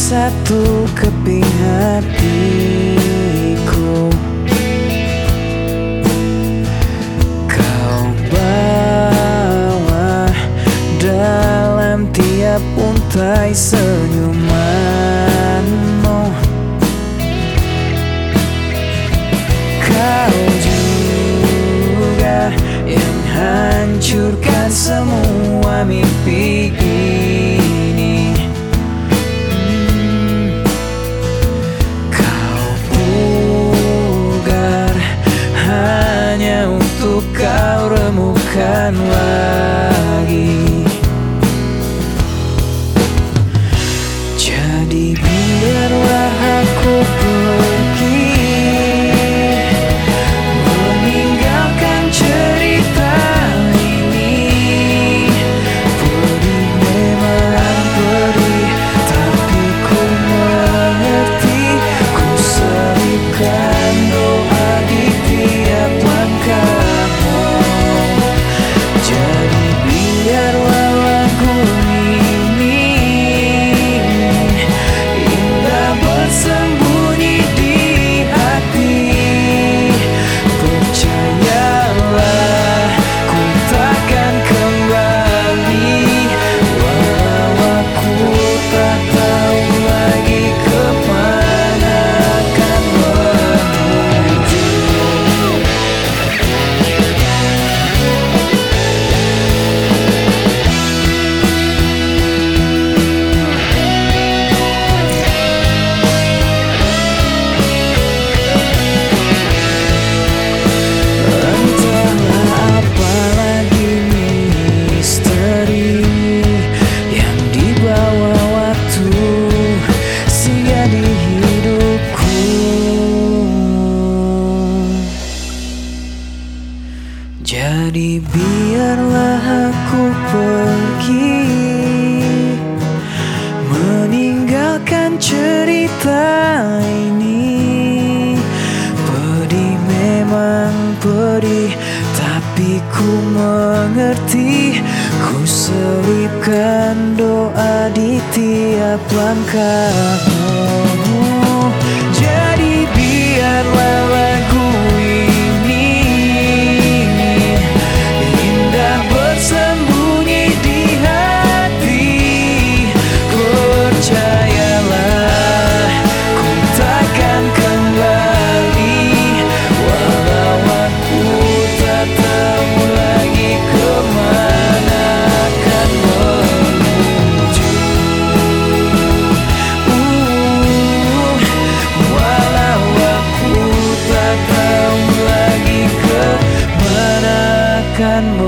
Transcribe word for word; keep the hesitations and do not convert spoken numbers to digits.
satu keping hatiku. Kau bawa dalam tiap untai senyumanmu. Kau juga yang hancurkan semua mimpi ini. hmm. Kau pugar hanya untuk kau remukkan lagi. Jadi biarlah aku pergi, meninggalkan cerita ini. Pedih memang pedih, tapi ku mengerti. Ku selipkan doa di tiap langkahmu. Jadi biarlah lagu ini indah bersembunyi di hati. Percayalah, ku takkan kembali, walau aku tak tahu lagi kemana akan menuju. Entahlah apa lagi misteri yang dibawa waktu singgah di hidupku. Jadi biarlah aku pergi, meninggalkan cerita ini. Pedih memang pedih, tapi ku mengerti. Ku selipkan doa di tiap langkahmu. Jadi biarlah lagu ini indah bersembunyi di hati. Percayalah, ku takkan kembali, walau aku tak tahu lagi kemana akan menuju. uh, Walau aku tak tahu lagi kemana akan menuju.